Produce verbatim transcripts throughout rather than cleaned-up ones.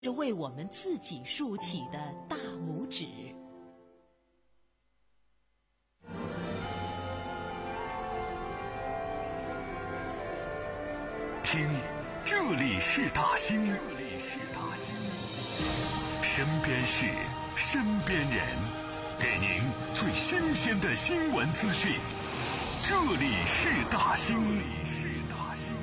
是为我们自己竖起的大拇指。 听，这里是大兴，这里是大兴，身边事，身边人，给您最新鲜的新闻资讯。这里是大兴，这里是大兴。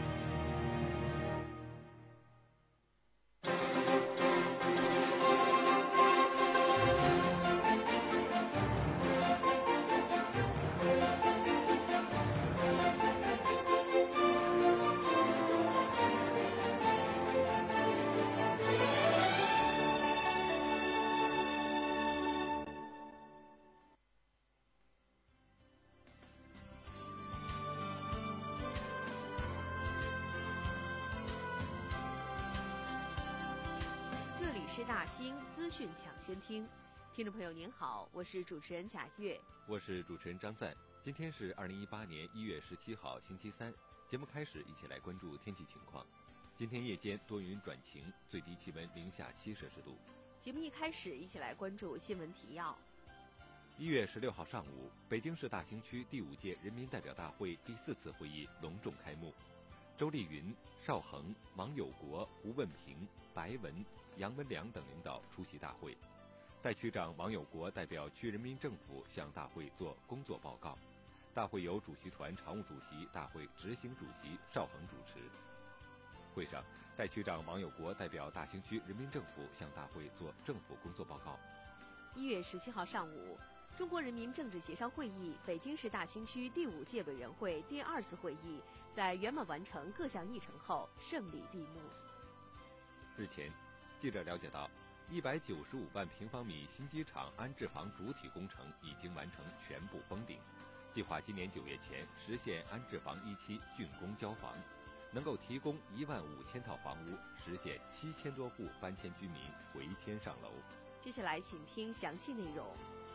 是大兴资讯抢先听，听众朋友您好，我是主持人贾月， 我是主持人张赞。今天是二零一八年一月十七号星期三，节目开始，一起来关注天气情况。今天夜间多云转晴，最低气温零下七摄氏度。 节目一开始，一起来关注新闻提要。 一月十六号上午，北京市大兴区第五届人民代表大会第四次会议隆重开幕。周丽云、邵恒、王友国、吴问平、白文、杨文良等领导出席大会。代区长王友国代表区人民政府向大会作工作报告。大会由主席团常务主席、大会执行主席邵恒主持。会上，代区长王友国代表大兴区人民政府向大会作政府工作报告。 一月十七号上午，中国人民政治协商会议北京市大兴区第五届委员会第二次会议在圆满完成各项议程后胜利闭幕。 日前，记者了解到，一百九十五万平方米新机场安置房主体工程已经完成全部封顶，计划今年九月前实现安置房一期竣工交房，能够提供一万五千套房屋，实现七千多户搬迁居民回迁上楼。 接下来，请听详细内容。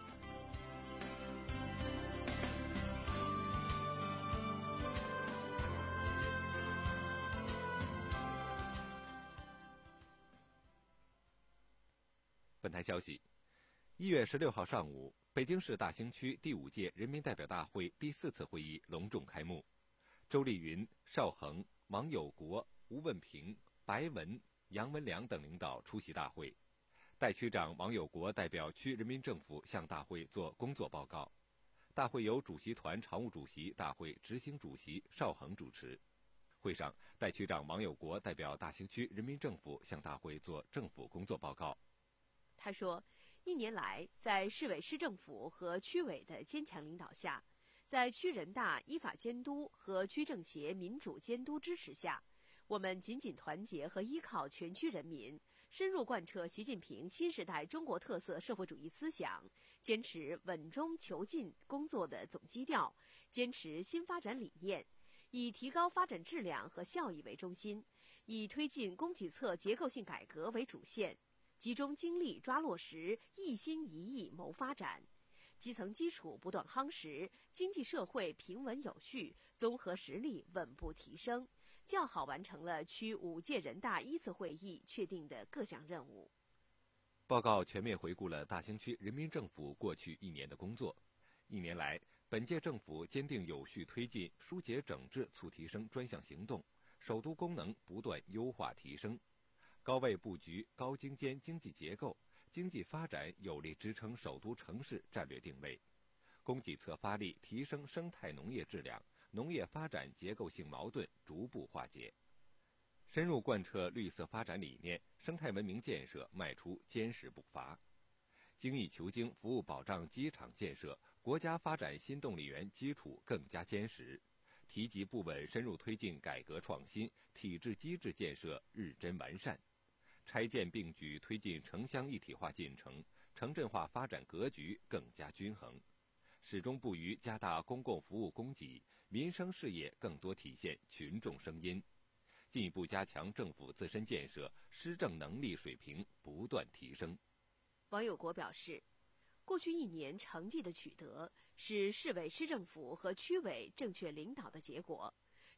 本台消息，一月十六号上午，北京市大兴区第五届人民代表大会第四次会议隆重开幕。周丽云、邵恒、王友国、吴问平、白文、杨文良等领导出席大会。代区长王友国代表区人民政府向大会作工作报告。大会由主席团常务主席、大会执行主席邵恒主持。会上，代区长王友国代表大兴区人民政府向大会作政府工作报告。 他说，一年来，在市委市政府和区委的坚强领导下，在区人大依法监督和区政协民主监督支持下，我们紧紧团结和依靠全区人民，深入贯彻习近平新时代中国特色社会主义思想，坚持稳中求进工作的总基调，坚持新发展理念，以提高发展质量和效益为中心，以推进供给侧结构性改革为主线，集中精力抓落实一心一意谋发展，基层基础不断夯实，经济社会平稳有序，综合实力稳步提升，较好完成了区五届人大一次会议确定的各项任务。 报告全面回顾了大兴区人民政府过去一年的工作。一年来，本届政府坚定有序推进疏解整治促提升专项行动，首都功能不断优化提升，高位布局高精尖经济结构，经济发展有力支撑首都城市战略定位，供给侧发力提升生态农业质量，农业发展结构性矛盾逐步化解，深入贯彻绿色发展理念，生态文明建设迈出坚实步伐。精益求精服务保障机场建设，国家发展新动力源基础更加坚实，提及不稳深入推进改革创新，体制机制建设日臻完善，拆建并举推进城乡一体化进程，城镇化发展格局更加均衡，始终不渝加大公共服务供给，民生事业更多体现群众声音，进一步加强政府自身建设，施政能力水平不断提升。 王友国表示，过去一年成绩的取得是市委市政府和区委正确领导的结果，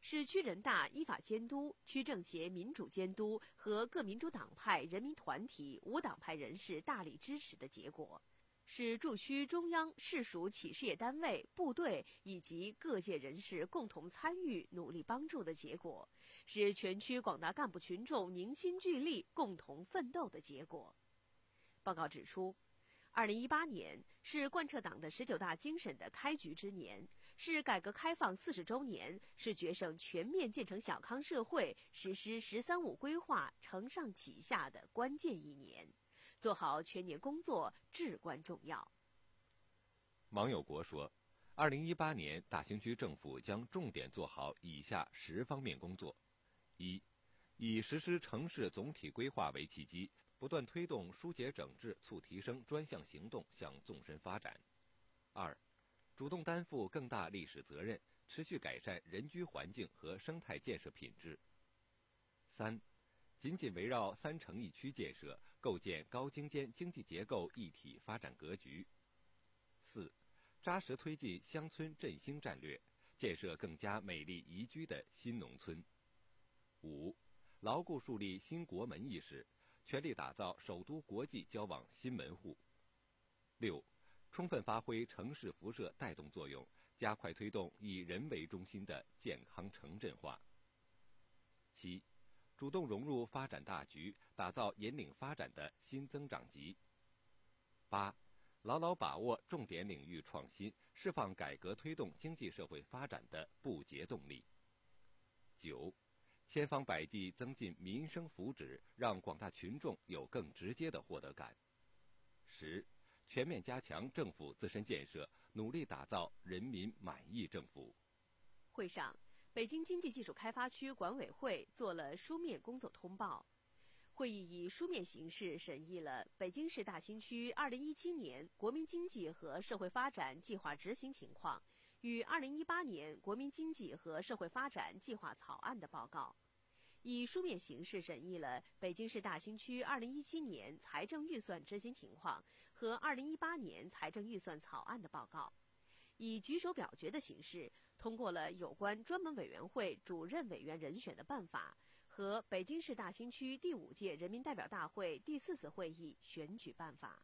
是区人大依法监督、区政协民主监督和各民主党派、人民团体、无党派人士大力支持的结果，是驻区中央市属企事业单位、部队以及各界人士共同参与、努力帮助的结果，是全区广大干部群众凝心聚力、共同奋斗的结果。报告指出，二零一八年是贯彻党的十九大精神的开局之年，是改革开放四十周年，是决胜全面建成小康社会、实施“十三五”规划承上启下的关键一年。做好全年工作至关重要。 王友国说，二零一八年大兴区政府将重点做好以下十方面工作：一、以实施城市总体规划为契机，不断推动疏解整治、促提升专项行动向纵深发展；二、主动担负更大历史责任，持续改善人居环境和生态建设品质；三、紧紧围绕三城一区建设，构建高精尖经济结构一体发展格局；四、扎实推进乡村振兴战略，建设更加美丽宜居的新农村；五、牢固树立新国门意识，全力打造首都国际交往新门户；六、充分发挥城市辐射带动作用，加快推动以人为中心的健康城镇化；七、主动融入发展大局，打造引领发展的新增长极；八、牢牢把握重点领域创新，释放改革推动经济社会发展的不竭动力；九、千方百计增进民生福祉，让广大群众有更直接的获得感；十、全面加强政府自身建设，努力打造人民满意政府。 会上，北京经济技术开发区管委会做了书面工作通报。会议以书面形式审议了北京市大兴区二零一七年国民经济和社会发展计划执行情况与二零一八年国民经济和社会发展计划草案的报告。以书面形式审议了北京市大兴区二零一七年财政预算执行情况和二零一八年财政预算草案的报告。以举手表决的形式通过了有关专门委员会主任委员人选的办法和北京市大兴区第五届人民代表大会第四次会议选举办法。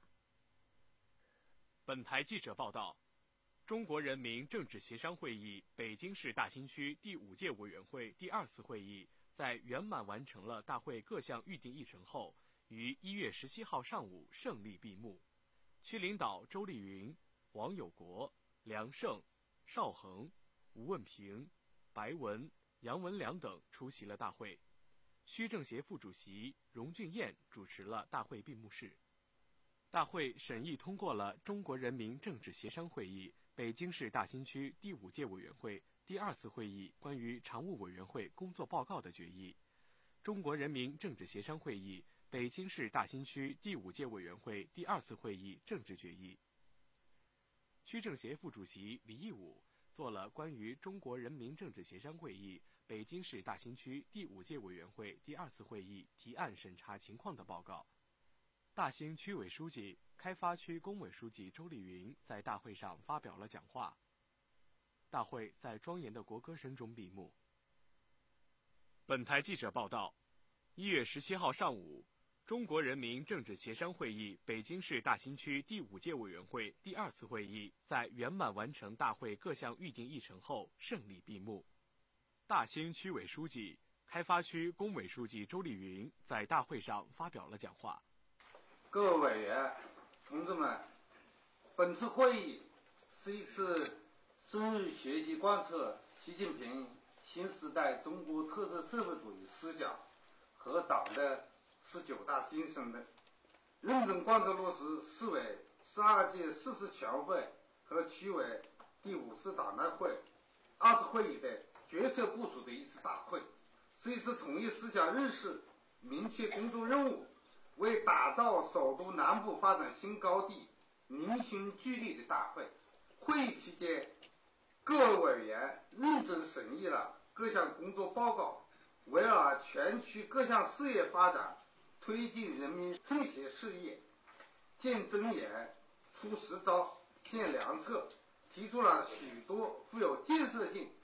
本台记者报道，中国人民政治协商会议北京市大兴区第五届委员会第二次会议在圆满完成了大会各项预定议程后，于一月十七号上午胜利闭幕。区领导周丽云、王友国、梁胜、邵恒、吴问平、白文、杨文良等出席了大会。区政协副主席荣俊彦主持了大会闭幕式。大会审议通过了中国人民政治协商会议北京市大兴区第五届委员会第二次会议关于常务委员会工作报告的决议，中国人民政治协商会议北京市大兴区第五届委员会第二次会议政治决议。区政协副主席李义武做了关于中国人民政治协商会议北京市大兴区第五届委员会第二次会议提案审查情况的报告。大兴区委书记、开发区工委书记周丽云在大会上发表了讲话。大会在庄严的国歌声中闭幕。本台记者报道，一月十七号上午，中国人民政治协商会议北京市大兴区第五届委员会第二次会议在圆满完成大会各项预定议程后胜利闭幕。大兴区委书记、开发区工委书记周丽云在大会上发表了讲话。 各位委员、同志们，本次会议是一次深入学习贯彻习近平新时代中国特色社会主义思想和党的十九大精神的认真贯彻落实市委十二届四次全会和区委第五次党代会二次会议的决策部署的一次大会，是一次统一思想认识、明确工作任务，为打造首都南部发展新高地凝心聚力的大会。会议期间，各位委员认真审议了各项工作报告，围绕全区各项事业发展，推进人民政协事业，见真言、出实招、见良策，提出了许多富有建设性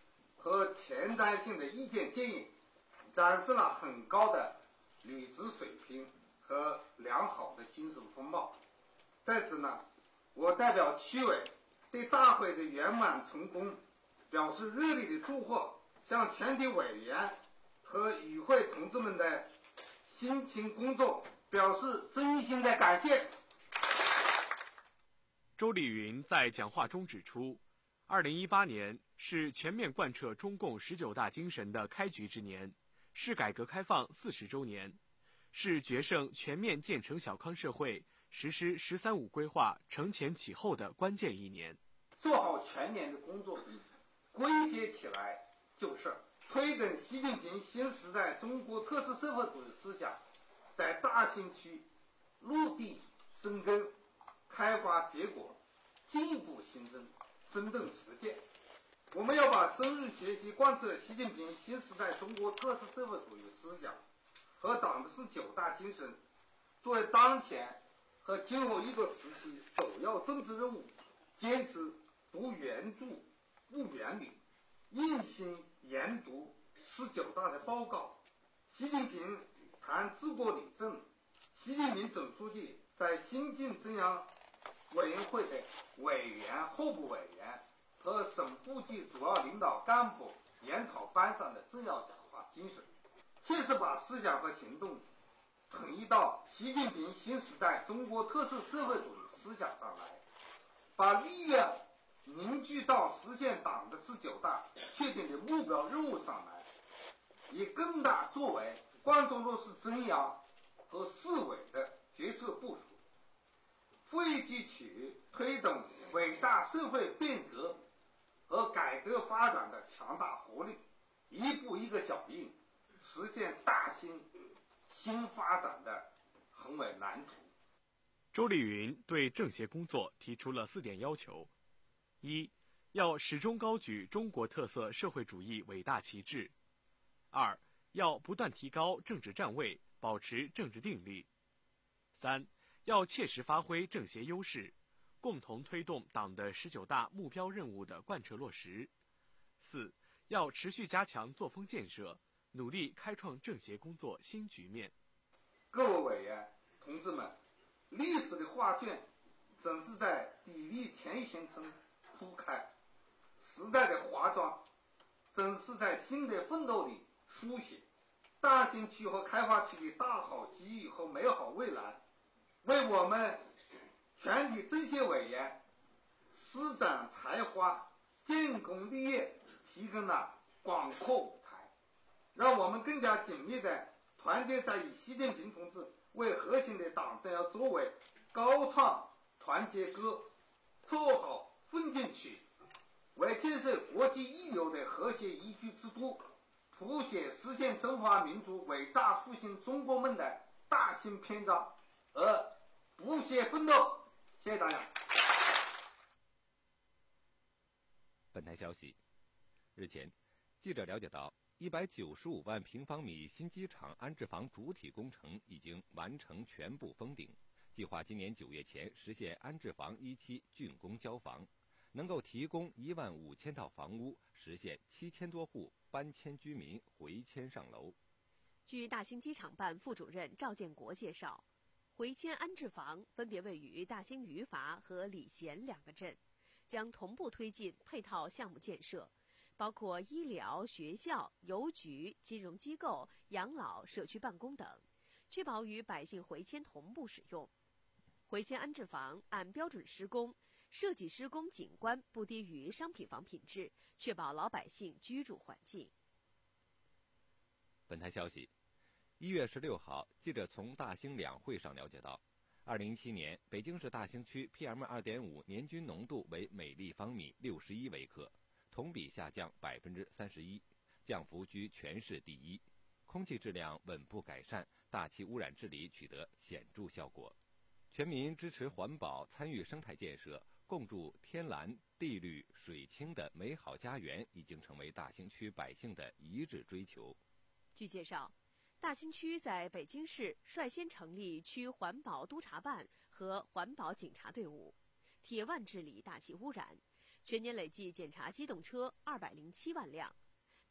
和前瞻性的意见建议，展示了很高的履职水平和良好的精神风貌。在此呢，我代表区委对大会的圆满成功表示热烈的祝贺，向全体委员和与会同志们的辛勤工作表示真心的感谢。 周丽云在讲话中指出，二零一八年是全面贯彻中共十九大精神的开局之年，是改革开放四十周年，是决胜全面建成小康社会、实施“十三五”规划承前启后的关键一年。 做好全年的工作，归结起来就是推动习近平新时代中国特色社会主义思想在大兴区落地生根、开发结果进一步形成真正实践。我们要把深入学习贯彻习近平新时代中国特色社会主义思想和党的十九大精神作为当前和今后一个时期首要政治任务，坚持读原著悟原理，用心研读十九大的报告。习近平谈治国理政，习近平总书记在新进中央委员会的委员、候补委员和省部级主要领导干部研讨班上的重要讲话精神，切实把思想和行动统一到习近平新时代中国特色社会主义思想上来，把力量凝聚到实现党的十九大确定的目标任务上来，以更大作为贯彻落实中央和市委的决策部署，汇集起推动伟大社会变革和改革发展的强大活力，一步一个脚印，实现大兴新发展的宏伟蓝图。 周丽云对政协工作提出了四点要求：一、要始终高举中国特色社会主义伟大旗帜；二、要不断提高政治站位，保持政治定力；三、要切实发挥政协优势，共同推动党的十九大目标任务的贯彻落实；四、要持续加强作风建设，努力开创政协工作新局面。 各位委员同志们，历史的画卷总是在砥砺前行中铺开，时代的华章总是在新的奋斗里书写。大兴区和开发区的大好机遇和美好未来，为我们全体政协委员施展才华、建功立业提供了广阔舞台，让我们更加紧密地团结在以习近平同志为核心的党中央作为，高唱团结歌，做好奋进曲，为建设国际一流的和谐宜居之都，谱写实现中华民族伟大复兴中国梦的大新篇章而不懈奋斗。谢谢大家。 本台消息，日前，记者了解到，一百九十五万平方米新机场安置房主体工程已经完成全部封顶，计划今年九月前实现安置房一期竣工交房，能够提供一万五千套房屋，实现七千多户搬迁居民回迁上楼。 据大兴机场办副主任赵建国介绍，回迁安置房分别位于大兴余阀和礼贤两个镇，将同步推进配套项目建设，包括医疗、学校、邮局、金融机构、养老、社区办公等，确保与百姓回迁同步使用。回迁安置房按标准施工，设计施工景观不低于商品房品质，确保老百姓居住环境。 本台消息，一月十六号，记者从大兴两会上了解到，二零一七年北京市大兴区 P M 二点五 年均浓度为每立方米六十一微克，同比下降百分之三十一，降幅居全市第一，空气质量稳步改善，大气污染治理取得显著效果。全民支持环保，参与生态建设，共筑天蓝地绿水清的美好家园，已经成为大兴区百姓的一致追求。 据介绍，大兴区在北京市率先成立区环保督察办和环保警察队伍，铁腕治理大气污染，全年累计检查机动车二百零七万辆，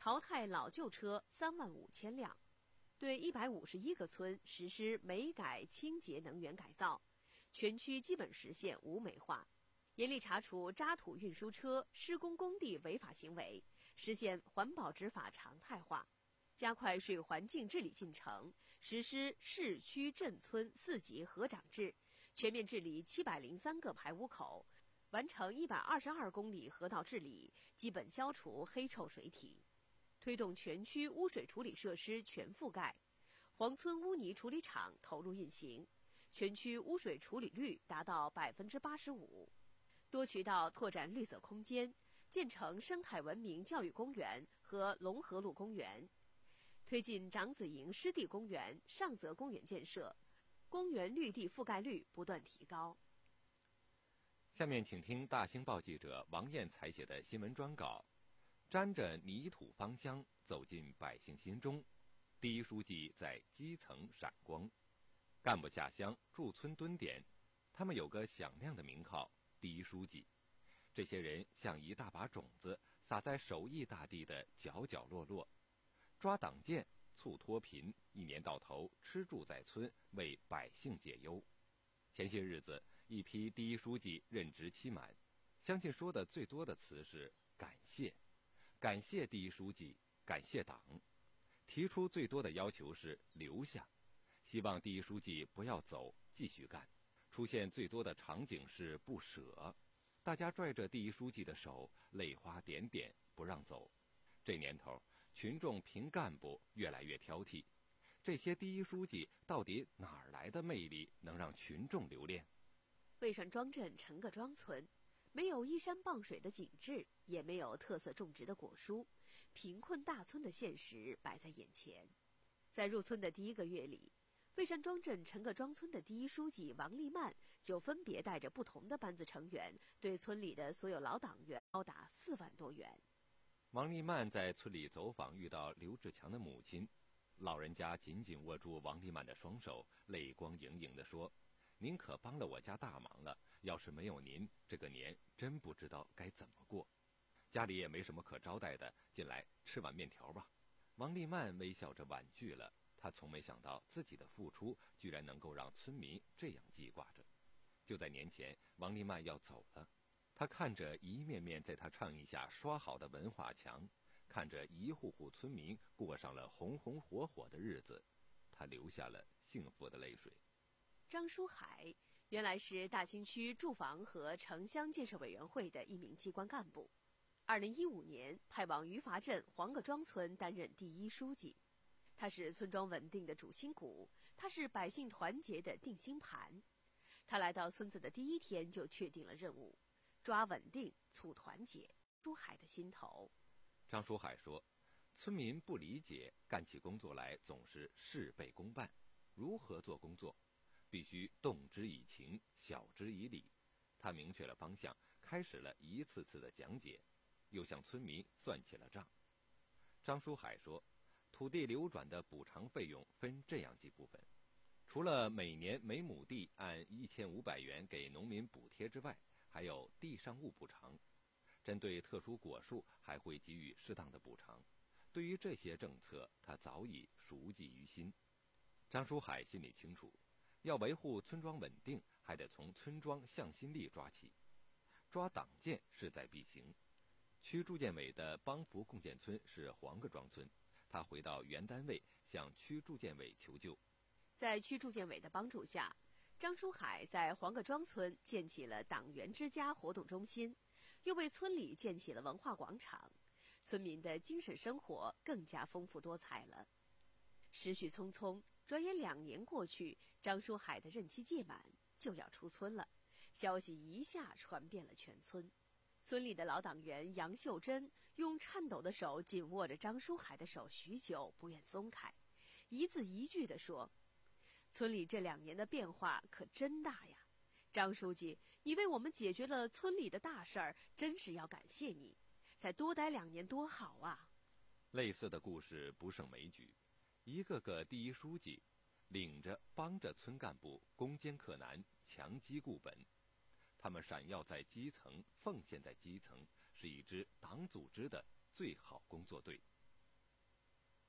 淘汰老旧车三万五千辆，对一百五十一个村实施煤改清洁能源改造，全区基本实现无煤化，严厉查处渣土运输车施工工地违法行为，实现环保执法常态化，加快水环境治理进程，实施市区镇村四级合长制，全面治理七百零三个排污口，完成一百二十二公里河道治理，基本消除黑臭水体，推动全区污水处理设施全覆盖，黄村污泥处理厂投入运行，全区污水处理率达到百分之八十五。多渠道拓展绿色空间，建成生态文明教育公园和龙河路公园，推进长子营湿地公园、上泽公园建设，公园绿地覆盖率不断提高。 下面请听大兴报记者王燕采写的新闻专稿，沾着泥土芳香，走进百姓心中。第一书记在基层闪光，干部下乡驻村蹲点，他们有个响亮的名号——第一书记。这些人像一大把种子，撒在手艺大地的角角落落，抓党建，促脱贫，一年到头吃住在村，为百姓解忧。前些日子，一批第一书记任职期满，相信说的最多的词是感谢，感谢第一书记，感谢党。提出最多的要求是留下，希望第一书记不要走，继续干。出现最多的场景是不舍，大家拽着第一书记的手，泪花点点，不让走。这年头，群众评干部越来越挑剔，这些第一书记到底哪儿来的魅力，能让群众留恋？ 蔚山庄镇陈各庄村，没有依山傍水的景致，也没有特色种植的果蔬，贫困大村的现实摆在眼前。在入村的第一个月里，蔚山庄镇陈各庄村的第一书记王立曼就分别带着不同的班子成员，对村里的所有老党员高达四万多元。 王立曼在村里走访，遇到刘志强的母亲，老人家紧紧握住王立曼的双手，泪光盈盈地说：“您可帮了我家大忙了，要是没有您，这个年真不知道该怎么过。家里也没什么可招待的，进来吃碗面条吧。”王立曼微笑着婉拒了，他从没想到自己的付出居然能够让村民这样记挂着。就在年前，王立曼要走了，他看着一面面在他倡议下刷好的文化墙，看着一户户村民过上了红红火火的日子，他流下了幸福的泪水。 张书海原来是大兴区住房和城乡建设委员会的一名机关干部，二零一五年派往余阀镇黄各庄村担任第一书记。他是村庄稳定的主心骨，他是百姓团结的定心盘。他来到村子的第一天就确定了任务，抓稳定，促团结。书海的心头。 张书海说，村民不理解，干起工作来总是事倍功半。如何做工作？必须动之以情，晓之以理。他明确了方向，开始了一次次的讲解，又向村民算起了账。张书海说，土地流转的补偿费用分这样几部分，除了每年每亩地按一千五百元给农民补贴之外，还有地上物补偿。针对特殊果树，还会给予适当的补偿。对于这些政策，他早已熟记于心。张书海心里清楚，要维护村庄稳定，还得从村庄向心力抓起。抓党建势在必行。区住建委的帮扶共建村是黄各庄村，他回到原单位向区住建委求救。 在区住建委的帮助下，张书海在黄各庄村建起了党员之家活动中心，又为村里建起了文化广场，村民的精神生活更加丰富多彩了。时序匆匆，转眼两年过去，张书海的任期届满，就要出村了。消息一下传遍了全村。村里的老党员杨秀珍用颤抖的手紧握着张书海的手许久，不愿松开，一字一句地说：“村里这两年的变化可真大呀！张书记，你为我们解决了村里的大事儿，真是要感谢你。再多待两年多好啊！” 类似的故事不胜枚举，一个个第一书记领着帮着村干部攻坚克难，强基固本。他们闪耀在基层，奉献在基层，是一支党组织的最好工作队。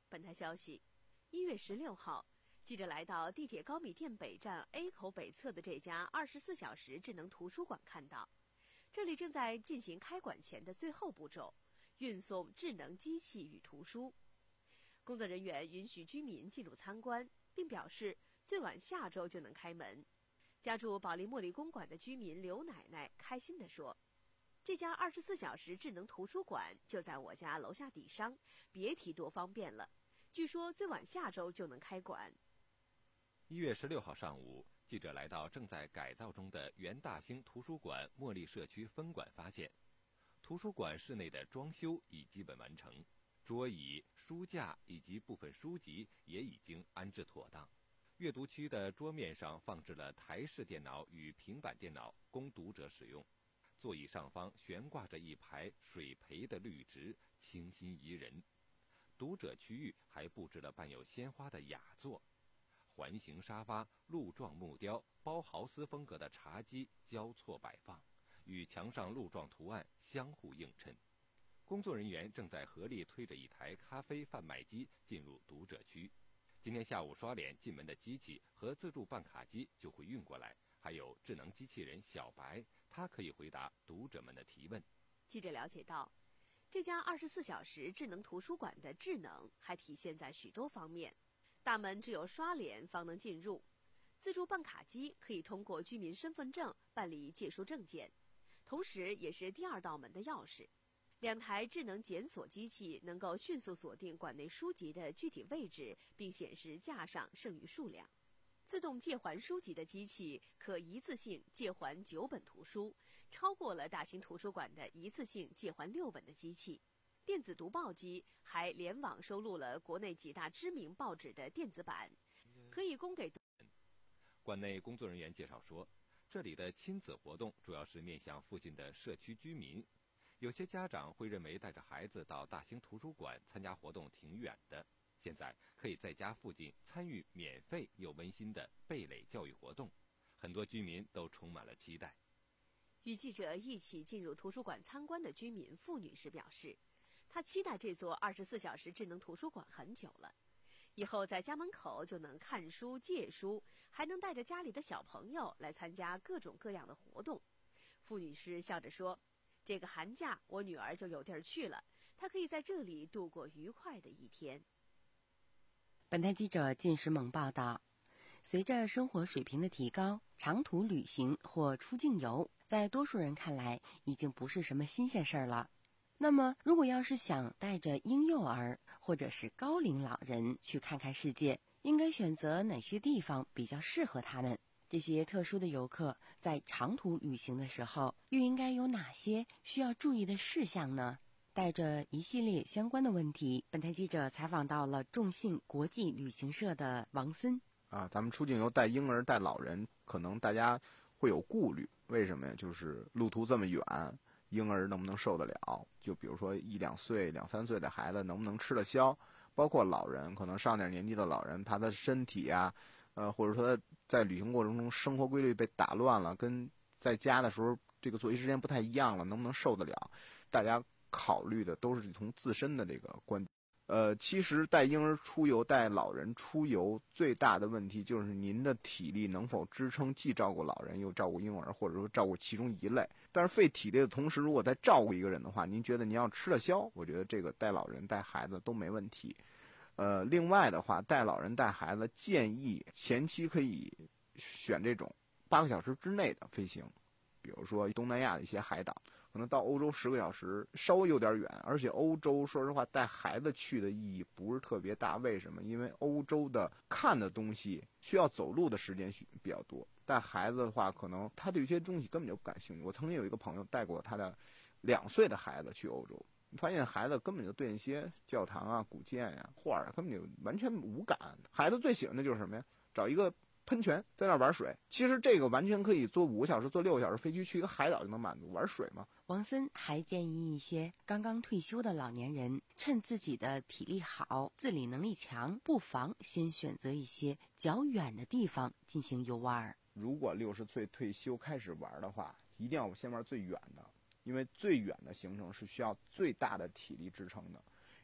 本台消息，一月十六号，记者来到地铁高米店北站 A 口北侧的这家二十四小时智能图书馆，看到这里正在进行开馆前的最后步骤，运送智能机器与图书。工作人员允许居民进入参观，并表示最晚下周就能开门。家住保利茉莉公馆的居民刘奶奶开心地说：“这家二十四小时智能图书馆就在我家楼下底商，别提多方便了。据说最晚下周就能开馆。” 一月十六号上午，记者来到正在改造中的原大兴图书馆茉莉社区分馆，发现图书馆室内的装修已基本完成，桌椅、书架以及部分书籍也已经安置妥当。阅读区的桌面上放置了台式电脑与平板电脑，供读者使用。座椅上方悬挂着一排水培的绿植，清新宜人。读者区域还布置了伴有鲜花的雅座，环形沙发、鹿状木雕、包豪斯风格的茶几交错摆放，与墙上鹿状图案相互映衬。工作人员正在合力推着一台咖啡贩卖机进入读者区。今天下午刷脸进门的机器和自助办卡机就会运过来，还有智能机器人小白，它可以回答读者们的提问。 记者了解到，这家二十四小时智能图书馆的智能还体现在许多方面。大门只有刷脸方能进入，自助办卡机可以通过居民身份证办理借书证件，同时也是第二道门的钥匙。两台智能检索机器能够迅速锁定馆内书籍的具体位置，并显示架上剩余数量。自动借还书籍的机器可一次性借还九本图书，超过了大兴图书馆的一次性借还六本的机器。电子读报机还联网收录了国内几大知名报纸的电子版，可以供给。 馆内工作人员介绍说，这里的亲子活动主要是面向附近的社区居民。有些家长会认为带着孩子到大兴图书馆参加活动挺远的，现在可以在家附近参与免费又温馨的蓓蕾教育活动，很多居民都充满了期待。 与记者一起进入图书馆参观的居民付女士表示，她期待这座二十四小时智能图书馆很久了，以后在家门口就能看书借书，还能带着家里的小朋友来参加各种各样的活动。付女士笑着说，这个寒假我女儿就有地儿去了，她可以在这里度过愉快的一天。 本台记者靳时猛报道，随着生活水平的提高，长途旅行或出境游在多数人看来已经不是什么新鲜事儿了。那么如果要是想带着婴幼儿或者是高龄老人去看看世界，应该选择哪些地方比较适合他们？这些特殊的游客在长途旅行的时候又应该有哪些需要注意的事项呢？带着一系列相关的问题，本台记者采访到了众信国际旅行社的王森。 啊，咱们出境游带婴儿带老人，可能大家会有顾虑，为什么呀？就是路途这么远，婴儿能不能受得了？就比如说一两岁、两三岁的孩子能不能吃得消？包括老人，可能上点年纪的老人，他的身体啊，呃，或者说在旅行过程中生活规律被打乱了，跟在家的时候这个作息时间不太一样了，能不能受得了？大家考虑的都是从自身的这个观点。呃，其实带婴儿出游、带老人出游最大的问题就是您的体力能否支撑既照顾老人又照顾婴儿，或者说照顾其中一类。但是费体力的同时，如果再照顾一个人的话，您觉得您要吃得消，我觉得这个带老人带孩子都没问题。呃，另外的话，带老人带孩子建议前期可以选这种八个小时之内的飞行，比如说东南亚的一些海岛，可能到欧洲十个小时稍微有点远，而且欧洲说实话带孩子去的意义不是特别大。为什么？因为欧洲的看的东西需要走路的时间比较多，带孩子的话可能他对一些东西根本就不感兴趣。我曾经有一个朋友带过他的两岁的孩子去欧洲，你发现孩子根本就对那些教堂啊、古建呀、啊、画啊根本就完全无感。孩子最喜欢的就是什么呀？找一个喷泉在那儿玩水，其实这个完全可以坐五个小时、坐六个小时飞机去一个海岛就能满足。玩水嘛。 王森还建议一些刚刚退休的老年人，趁自己的体力好、自理能力强，不妨先选择一些较远的地方进行游玩。 如果六十岁退休开始玩的话，一定要先玩最远的，因为最远的行程是需要最大的体力支撑的。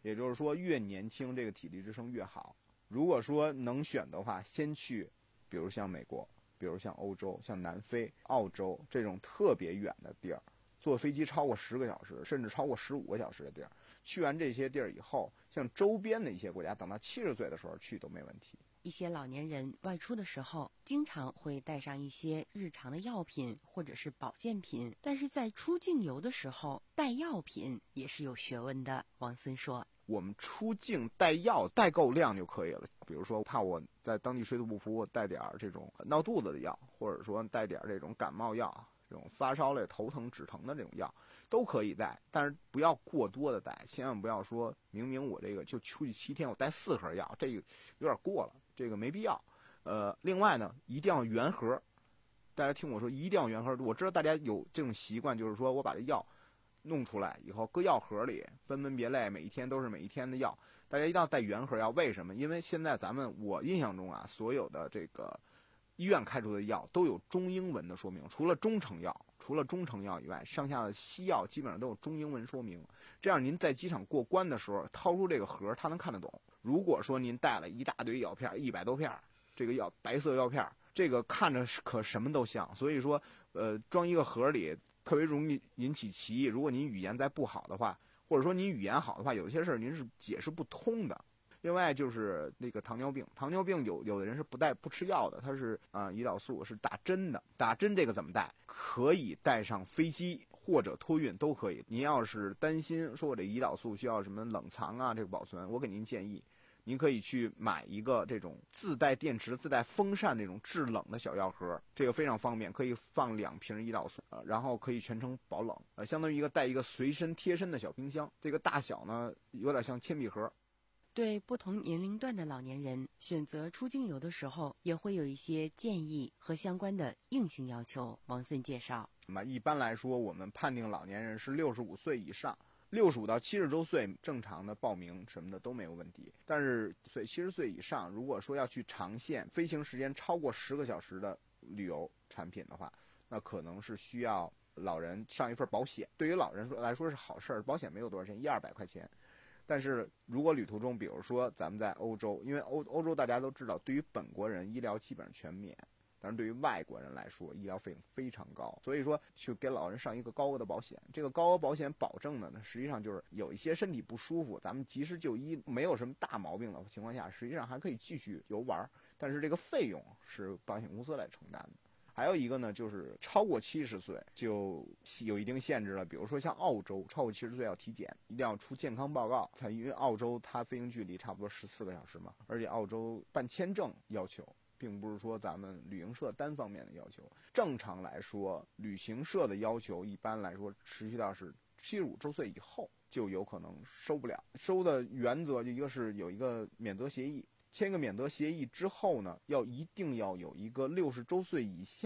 也就是说越年轻这个体力支撑越好。如果说能选的话，先去比如像美国，比如像欧洲，像南非、澳洲这种特别远的地儿，坐飞机超过十个小时甚至超过十五个小时的地儿，去完这些地儿以后，像周边的一些国家，等到七十岁的时候去都没问题。 一些老年人外出的时候经常会带上一些日常的药品或者是保健品，但是在出境游的时候带药品也是有学问的。王森说， 我们出境带药带够量就可以了，比如说怕我在当地水土不服，我带点这种闹肚子的药，或者说带点这种感冒药，这种发烧类头疼止疼的这种药都可以带，但是不要过多的带，千万不要说明明我这个就出去七天我带四盒药，这个有点过了，这个没必要。呃，另外呢，一定要原盒，大家听我说一定要原盒。我知道大家有这种习惯，就是说我把这药弄出来以后搁药盒里分门别类，每一天都是每一天的药，大家一定要带原盒药。为什么？因为现在咱们我印象中啊，所有的这个医院开出的药都有中英文的说明，除了中成药除了中成药以外，上下的西药基本上都有中英文说明，这样您在机场过关的时候掏出这个盒，他能看得懂。如果说您带了一大堆药片，一百多片，这个药白色药片，这个看着可什么都像，所以说呃装一个盒里特别容易引起歧义。如果您语言再不好的话，或者说您语言好的话，有些事儿您是解释不通的。另外就是那个糖尿病，糖尿病有有的人是不带不吃药的，他是啊、呃、胰岛素是打针的，打针这个怎么带？可以带上飞机或者托运都可以。您要是担心说我这胰岛素需要什么冷藏啊，这个保存，我给您建议，您可以去买一个这种自带电池、自带风扇这种制冷的小药盒，这个非常方便，可以放两瓶胰岛素，呃，然后可以全程保冷，呃，相当于一个带一个随身贴身的小冰箱。这个大小呢，有点像铅笔盒。 对不同年龄段的老年人选择出境游的时候，也会有一些建议和相关的硬性要求。王森介绍， 那么一般来说，我们判定老年人是六十五岁以上。六十五到七十周岁正常的报名什么的都没有问题，但是岁七十岁以上，如果说要去长线飞行时间超过十个小时的旅游产品的话，那可能是需要老人上一份保险。对于老人说来说是好事儿，保险没有多少钱，一二百块钱。但是如果旅途中，比如说咱们在欧洲，因为欧欧洲大家都知道，对于本国人医疗基本上全免。但是对于外国人来说，医疗费用非常高，所以说去给老人上一个高额的保险。这个高额保险保证的呢，实际上就是有一些身体不舒服，咱们及时就医，没有什么大毛病的情况下，实际上还可以继续游玩，但是这个费用是保险公司来承担的。还有一个呢，就是超过七十岁就有一定限制了，比如说像澳洲，超过七十岁要体检，一定要出健康报告。它因为澳洲它飞行距离差不多十四个小时嘛，而且澳洲办签证要求，并不是说咱们旅行社单方面的要求。正常来说，旅行社的要求一般来说持续到是七十五周岁以后就有可能收不了。收的原则就一个是有一个免责协议，签一个免责协议之后呢，要一定要有一个六十周岁以下